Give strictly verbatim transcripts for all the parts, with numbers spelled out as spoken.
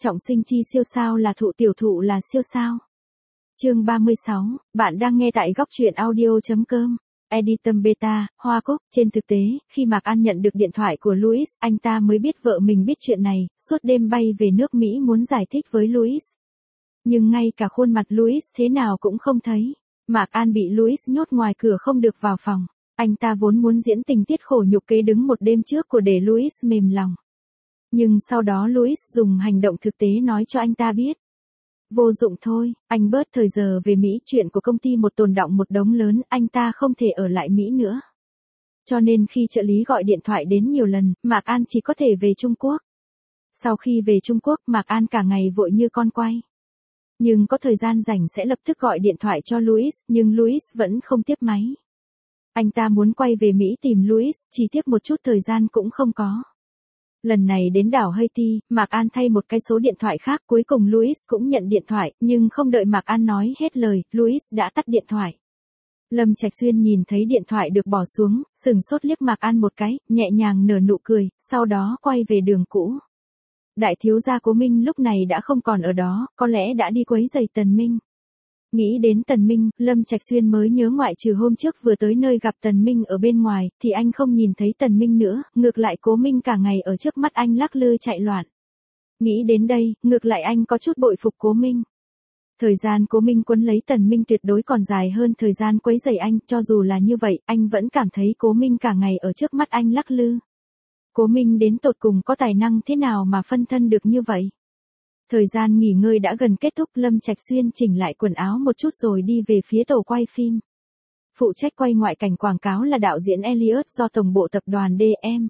Trọng sinh chi siêu sao là thụ tiểu thụ là siêu sao. Chương ba mươi sáu, bạn đang nghe tại góc truyện audio.com. Editum Beta, Hoa Cúc. Trên thực tế, khi Mạc An nhận được điện thoại của Louis, anh ta mới biết vợ mình biết chuyện này, suốt đêm bay về nước Mỹ muốn giải thích với Louis. Nhưng ngay cả khuôn mặt Louis thế nào cũng không thấy. Mạc An bị Louis nhốt ngoài cửa không được vào phòng. Anh ta vốn muốn diễn tình tiết khổ nhục kế đứng một đêm trước của để Louis mềm lòng. Nhưng sau đó Louis dùng hành động thực tế nói cho anh ta biết. Vô dụng thôi, anh bớt thời giờ về Mỹ, chuyện của công ty một tồn đọng một đống lớn, anh ta không thể ở lại Mỹ nữa. Cho nên khi trợ lý gọi điện thoại đến nhiều lần, Mạc An chỉ có thể về Trung Quốc. Sau khi về Trung Quốc, Mạc An cả ngày vội như con quay. Nhưng có thời gian rảnh sẽ lập tức gọi điện thoại cho Louis, nhưng Louis vẫn không tiếp máy. Anh ta muốn quay về Mỹ tìm Louis, chỉ tiếc một chút thời gian cũng không có. Lần này đến đảo Haiti, Mạc An thay một cái số điện thoại khác, cuối cùng Louis cũng nhận điện thoại, nhưng không đợi Mạc An nói hết lời, Louis đã tắt điện thoại. Lâm Trạch Xuyên nhìn thấy điện thoại được bỏ xuống, sừng sốt liếc Mạc An một cái, nhẹ nhàng nở nụ cười, sau đó quay về đường cũ. Đại thiếu gia Cố Minh lúc này đã không còn ở đó, có lẽ đã đi quấy rầy Tần Minh. Nghĩ đến Tần Minh, Lâm Trạch Xuyên mới nhớ ngoại trừ hôm trước vừa tới nơi gặp Tần Minh ở bên ngoài, thì anh không nhìn thấy Tần Minh nữa, ngược lại Cố Minh cả ngày ở trước mắt anh lắc lư chạy loạn. Nghĩ đến đây, ngược lại anh có chút bội phục Cố Minh. Thời gian Cố Minh quấn lấy Tần Minh tuyệt đối còn dài hơn thời gian quấy rầy anh, cho dù là như vậy, anh vẫn cảm thấy Cố Minh cả ngày ở trước mắt anh lắc lư. Cố Minh đến tột cùng có tài năng thế nào mà phân thân được như vậy? Thời gian nghỉ ngơi đã gần kết thúc, Lâm Trạch Xuyên chỉnh lại quần áo một chút rồi đi về phía tổ quay phim. Phụ trách quay ngoại cảnh quảng cáo là đạo diễn Elliot do tổng bộ tập đoàn đê em.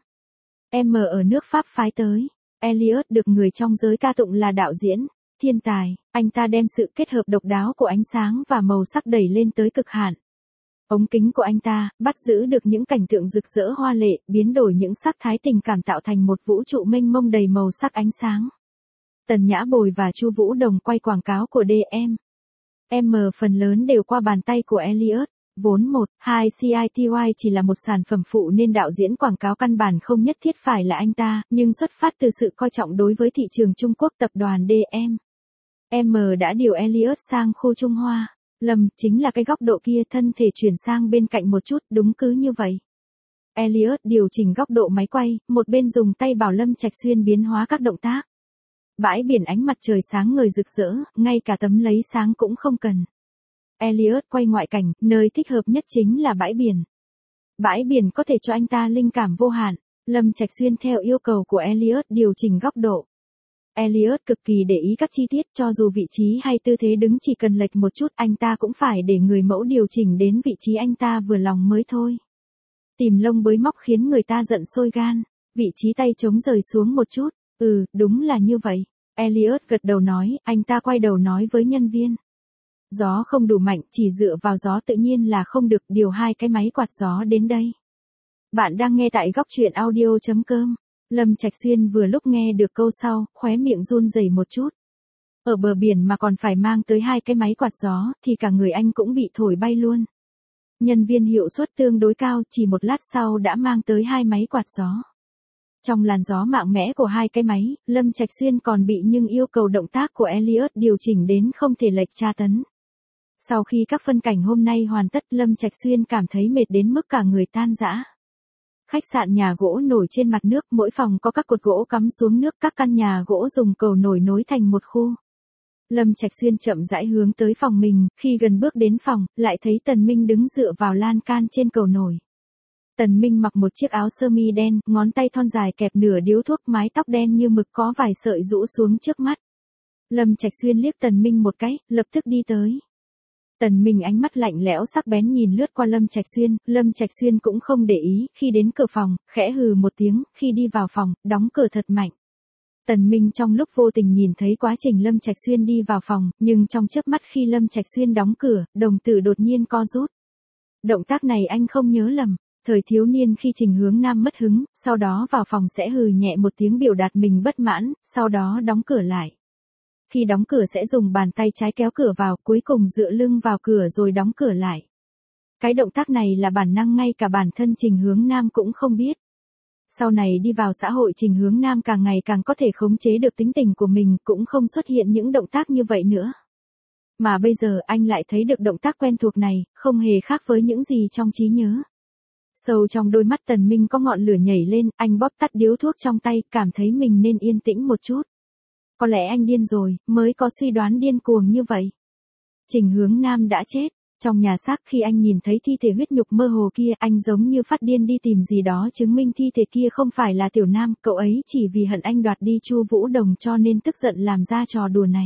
em ở nước Pháp phái tới. Elliot được người trong giới ca tụng là đạo diễn thiên tài, anh ta đem sự kết hợp độc đáo của ánh sáng và màu sắc đẩy lên tới cực hạn. Ống kính của anh ta bắt giữ được những cảnh tượng rực rỡ hoa lệ, biến đổi những sắc thái tình cảm tạo thành một vũ trụ mênh mông đầy màu sắc ánh sáng. Tần Nhã Bồi và Chu Vũ Đồng quay quảng cáo của đê em. em phần lớn đều qua bàn tay của Elliot. Vốn một, hai xê i tê i chỉ là một sản phẩm phụ nên đạo diễn quảng cáo căn bản không nhất thiết phải là anh ta, nhưng xuất phát từ sự coi trọng đối với thị trường Trung Quốc, tập đoàn đê em. em đã điều Elliot sang khu Trung Hoa. Lâm, chính là cái góc độ kia, thân thể chuyển sang bên cạnh một chút, đúng cứ như vậy. Elliot điều chỉnh góc độ máy quay, một bên dùng tay bảo Lâm Trạch Xuyên biến hóa các động tác. Bãi biển ánh mặt trời sáng ngời rực rỡ, ngay cả tấm lấy sáng cũng không cần. Elliot quay ngoại cảnh, nơi thích hợp nhất chính là bãi biển. Bãi biển có thể cho anh ta linh cảm vô hạn. Lâm Trạch Xuyên theo yêu cầu của Elliot điều chỉnh góc độ. Elliot cực kỳ để ý các chi tiết, cho dù vị trí hay tư thế đứng chỉ cần lệch một chút, anh ta cũng phải để người mẫu điều chỉnh đến vị trí anh ta vừa lòng mới thôi. Tìm lông bới móc khiến người ta giận sôi gan. Vị trí tay chống rời xuống một chút. Ừ, đúng là như vậy. Elliot gật đầu nói, anh ta quay đầu nói với nhân viên. Gió không đủ mạnh, chỉ dựa vào gió tự nhiên là không được, điều hai cái máy quạt gió đến đây. Bạn đang nghe tại góc truyện audio.com. Lâm Trạch Xuyên vừa lúc nghe được câu sau, khóe miệng run rẩy một chút. Ở bờ biển mà còn phải mang tới hai cái máy quạt gió, thì cả người anh cũng bị thổi bay luôn. Nhân viên hiệu suất tương đối cao, chỉ một lát sau đã mang tới hai máy quạt gió. Trong làn gió mạnh mẽ của hai cái máy, Lâm Trạch Xuyên còn bị nhưng yêu cầu động tác của Elliot điều chỉnh đến không thể lệch tra tấn. Sau khi các phân cảnh hôm nay hoàn tất, Lâm Trạch Xuyên cảm thấy mệt đến mức cả người tan rã. Khách sạn nhà gỗ nổi trên mặt nước, mỗi phòng có các cột gỗ cắm xuống nước, các căn nhà gỗ dùng cầu nổi nối thành một khu. Lâm Trạch Xuyên chậm rãi hướng tới phòng mình, khi gần bước đến phòng, lại thấy Tần Minh đứng dựa vào lan can trên cầu nổi. Tần Minh mặc một chiếc áo sơ mi đen, ngón tay thon dài kẹp nửa điếu thuốc, mái tóc đen như mực có vài sợi rũ xuống trước mắt. Lâm Trạch Xuyên liếc Tần Minh một cái, lập tức đi tới. Tần Minh ánh mắt lạnh lẽo sắc bén nhìn lướt qua Lâm Trạch Xuyên, Lâm Trạch Xuyên cũng không để ý, khi đến cửa phòng, khẽ hừ một tiếng, khi đi vào phòng, đóng cửa thật mạnh. Tần Minh trong lúc vô tình nhìn thấy quá trình Lâm Trạch Xuyên đi vào phòng, nhưng trong chớp mắt khi Lâm Trạch Xuyên đóng cửa, đồng tử đột nhiên co rút. Động tác này anh không nhớ lầm. Thời thiếu niên khi Trình Hướng Nam mất hứng, sau đó vào phòng sẽ hừ nhẹ một tiếng biểu đạt mình bất mãn, sau đó đóng cửa lại. Khi đóng cửa sẽ dùng bàn tay trái kéo cửa vào, cuối cùng dựa lưng vào cửa rồi đóng cửa lại. Cái động tác này là bản năng ngay cả bản thân Trình Hướng Nam cũng không biết. Sau này đi vào xã hội Trình Hướng Nam càng ngày càng có thể khống chế được tính tình của mình, cũng không xuất hiện những động tác như vậy nữa. Mà bây giờ anh lại thấy được động tác quen thuộc này, không hề khác với những gì trong trí nhớ. Sâu trong đôi mắt Tần Minh có ngọn lửa nhảy lên, anh bóp tắt điếu thuốc trong tay, cảm thấy mình nên yên tĩnh một chút. Có lẽ anh điên rồi, mới có suy đoán điên cuồng như vậy. Trình Hướng Nam đã chết. Trong nhà xác khi anh nhìn thấy thi thể huyết nhục mơ hồ kia, anh giống như phát điên đi tìm gì đó chứng minh thi thể kia không phải là Tiểu Nam, cậu ấy chỉ vì hận anh đoạt đi Chu Vũ Đồng cho nên tức giận làm ra trò đùa này.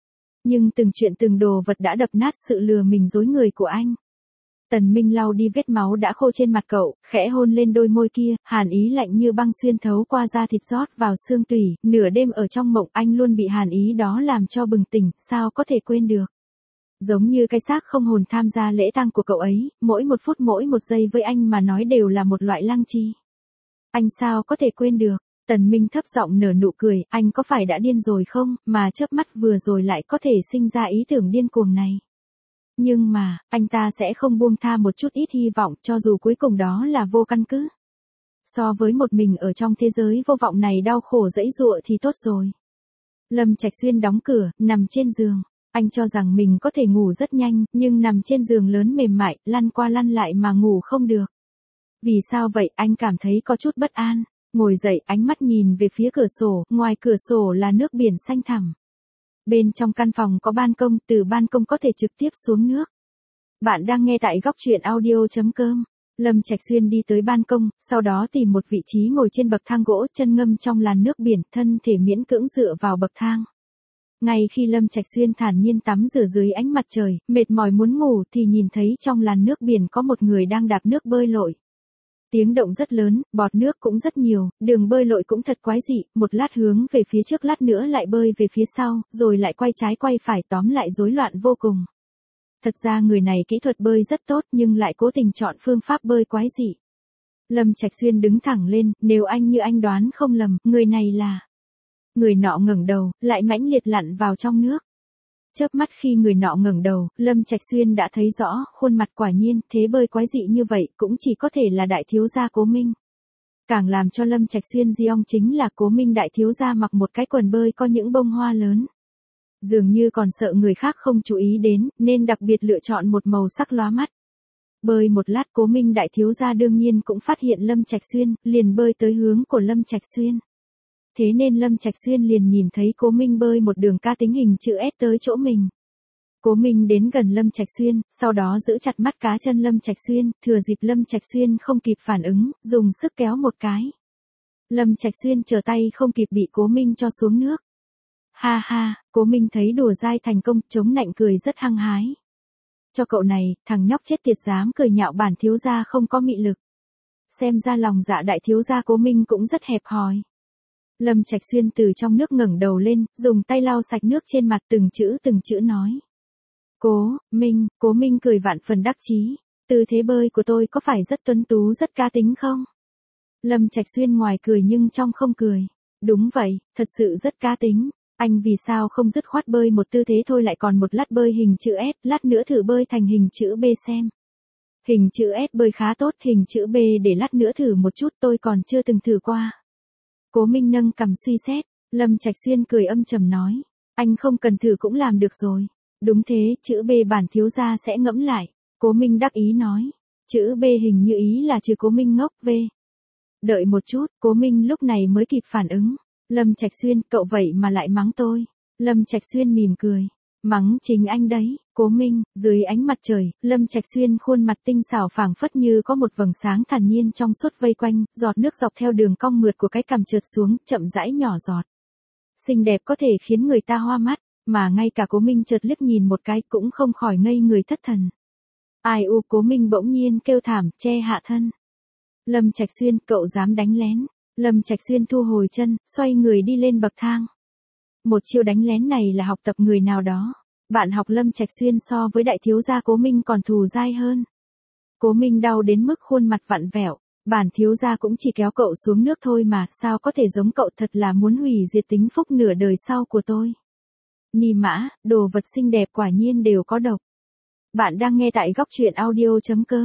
Nhưng từng chuyện từng đồ vật đã đập nát sự lừa mình dối người của anh. Tần Minh lau đi vết máu đã khô trên mặt cậu, khẽ hôn lên đôi môi kia, hàn ý lạnh như băng xuyên thấu qua da thịt rót vào xương tủy, nửa đêm ở trong mộng anh luôn bị hàn ý đó làm cho bừng tỉnh, sao có thể quên được. Giống như cái xác không hồn tham gia lễ tang của cậu ấy, mỗi một phút mỗi một giây với anh mà nói đều là một loại lăng chi. Anh sao có thể quên được. Tần Minh thấp giọng nở nụ cười, anh có phải đã điên rồi không, mà chớp mắt vừa rồi lại có thể sinh ra ý tưởng điên cuồng này. Nhưng mà, anh ta sẽ không buông tha một chút ít hy vọng cho dù cuối cùng đó là vô căn cứ. So với một mình ở trong thế giới vô vọng này đau khổ dẫy dụa thì tốt rồi. Lâm Trạch Xuyên đóng cửa, nằm trên giường. Anh cho rằng mình có thể ngủ rất nhanh, nhưng nằm trên giường lớn mềm mại, lăn qua lăn lại mà ngủ không được. Vì sao vậy, anh cảm thấy có chút bất an. Ngồi dậy, ánh mắt nhìn về phía cửa sổ, ngoài cửa sổ là nước biển xanh thẳm. Bên trong căn phòng có ban công, từ ban công có thể trực tiếp xuống nước. Bạn đang nghe tại góc truyện audio chấm com. Lâm Trạch Xuyên đi tới ban công, sau đó tìm một vị trí ngồi trên bậc thang gỗ, chân ngâm trong làn nước biển, thân thể miễn cưỡng dựa vào bậc thang. Ngay khi Lâm Trạch Xuyên thản nhiên tắm rửa dưới ánh mặt trời, mệt mỏi muốn ngủ thì nhìn thấy trong làn nước biển có một người đang đạp nước bơi lội. Tiếng động rất lớn, bọt nước cũng rất nhiều, đường bơi lội cũng thật quái dị, một lát hướng về phía trước lát nữa lại bơi về phía sau, rồi lại quay trái quay phải, tóm lại rối loạn vô cùng. Thật ra người này kỹ thuật bơi rất tốt nhưng lại cố tình chọn phương pháp bơi quái dị. Lâm Trạch Xuyên đứng thẳng lên, nếu anh như anh đoán không lầm, người này là... Người nọ ngẩng đầu, lại mãnh liệt lặn vào trong nước. Chớp mắt khi người nọ ngẩng đầu, Lâm Trạch Xuyên đã thấy rõ, khuôn mặt quả nhiên, thế bơi quái dị như vậy, cũng chỉ có thể là đại thiếu gia Cố Minh. Càng làm cho Lâm Trạch Xuyên giong chính là Cố Minh đại thiếu gia mặc một cái quần bơi có những bông hoa lớn. Dường như còn sợ người khác không chú ý đến, nên đặc biệt lựa chọn một màu sắc lóa mắt. Bơi một lát Cố Minh đại thiếu gia đương nhiên cũng phát hiện Lâm Trạch Xuyên, liền bơi tới hướng của Lâm Trạch Xuyên. Thế nên Lâm Trạch Xuyên liền nhìn thấy Cố Minh bơi một đường ca tính hình chữ S tới chỗ mình. Cố Minh đến gần Lâm Trạch Xuyên, sau đó giữ chặt mắt cá chân Lâm Trạch Xuyên, thừa dịp Lâm Trạch Xuyên không kịp phản ứng, dùng sức kéo một cái. Lâm Trạch Xuyên trở tay không kịp bị Cố Minh cho xuống nước. Ha ha, Cố Minh thấy đùa dai thành công, chống nạnh cười rất hăng hái. Cho cậu này, thằng nhóc chết tiệt dám cười nhạo bản thiếu gia không có mị lực. Xem ra lòng dạ đại thiếu gia Cố Minh cũng rất hẹp hòi. Lâm Trạch Xuyên từ trong nước ngẩng đầu lên, dùng tay lau sạch nước trên mặt từng chữ từng chữ nói. Cố Minh, Cố Minh cười vạn phần đắc chí. Tư thế bơi của tôi có phải rất tuấn tú rất cá tính không? Lâm Trạch Xuyên ngoài cười nhưng trong không cười. Đúng vậy, thật sự rất cá tính. Anh vì sao không dứt khoát bơi một tư thế thôi lại còn một lát bơi hình chữ S, lát nữa thử bơi thành hình chữ B xem. Hình chữ S bơi khá tốt, hình chữ B để lát nữa thử một chút, tôi còn chưa từng thử qua. Cố Minh nâng cằm suy xét, Lâm Trạch Xuyên cười âm trầm nói, anh không cần thử cũng làm được rồi. Đúng thế, chữ B bản thiếu gia sẽ ngẫm lại. Cố Minh đắc ý nói, chữ B hình như ý là trừ Cố Minh ngốc V. Đợi một chút, Cố Minh lúc này mới kịp phản ứng. Lâm Trạch Xuyên, cậu vậy mà lại mắng tôi. Lâm Trạch Xuyên mỉm cười, mắng chính anh đấy. Cố Minh, dưới ánh mặt trời, Lâm Trạch Xuyên khuôn mặt tinh xảo phảng phất như có một vầng sáng thản nhiên trong suốt vây quanh, giọt nước dọc theo đường cong mượt của cái cằm trượt xuống, chậm rãi nhỏ giọt. Xinh đẹp có thể khiến người ta hoa mắt, mà ngay cả Cố Minh chợt liếc nhìn một cái cũng không khỏi ngây người thất thần. Ai u, Cố Minh bỗng nhiên kêu thảm, che hạ thân. Lâm Trạch Xuyên, cậu dám đánh lén. Lâm Trạch Xuyên thu hồi chân, xoay người đi lên bậc thang. Một chiêu đánh lén này là học tập người nào đó. Bạn học Lâm Trạch Xuyên so với đại thiếu gia Cố Minh còn thù dai hơn. Cố Minh đau đến mức khuôn mặt vặn vẹo. Bản thiếu gia cũng chỉ kéo cậu xuống nước thôi mà, sao có thể giống cậu, thật là muốn hủy diệt tính phúc nửa đời sau của tôi. Ni mã, đồ vật xinh đẹp quả nhiên đều có độc. Bạn đang nghe tại góc truyện audio chấm com.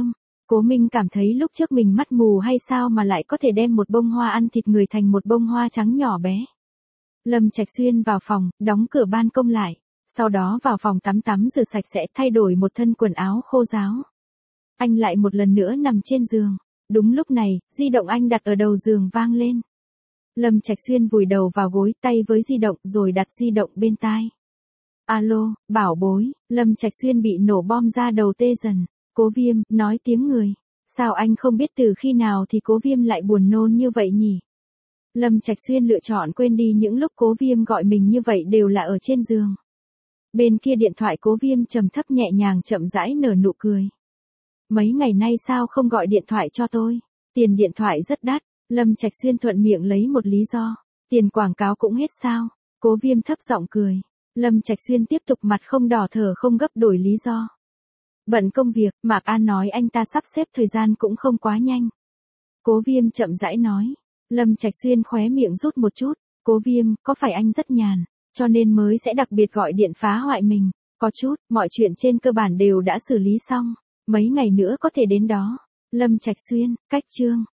Cố Minh cảm thấy lúc trước mình mắt mù hay sao mà lại có thể đem một bông hoa ăn thịt người thành một bông hoa trắng nhỏ bé. Lâm Trạch Xuyên vào phòng, đóng cửa ban công lại, sau đó vào phòng tắm tắm rửa sạch sẽ, thay đổi một thân quần áo khô ráo. Anh lại một lần nữa nằm trên giường. Đúng lúc này, di động anh đặt ở đầu giường vang lên. Lâm Trạch Xuyên vùi đầu vào gối, tay với di động rồi đặt di động bên tai. Alo, bảo bối, Lâm Trạch Xuyên bị nổ bom ra đầu tê dần. Cố Viêm, nói tiếng người. Sao anh không biết từ khi nào thì Cố Viêm lại buồn nôn như vậy nhỉ? Lâm Trạch Xuyên lựa chọn quên đi những lúc Cố Viêm gọi mình như vậy đều là ở trên giường. Bên kia điện thoại Cố Viêm trầm thấp nhẹ nhàng chậm rãi nở nụ cười. Mấy ngày nay sao không gọi điện thoại cho tôi? Tiền điện thoại rất đắt. Lâm Trạch Xuyên thuận miệng lấy một lý do. Tiền quảng cáo cũng hết sao? Cố Viêm thấp giọng cười. Lâm Trạch Xuyên tiếp tục mặt không đỏ thở không gấp đổi lý do. Bận công việc, Mạc An nói anh ta sắp xếp thời gian cũng không quá nhanh. Cố Viêm chậm rãi nói. Lâm Trạch Xuyên khóe miệng rút một chút. Cố Viêm, có phải anh rất nhàn, cho nên mới sẽ đặc biệt gọi điện phá hoại mình? Có chút, mọi chuyện trên cơ bản đều đã xử lý xong. Mấy ngày nữa có thể đến đó. Lâm Trạch Xuyên, cách chương.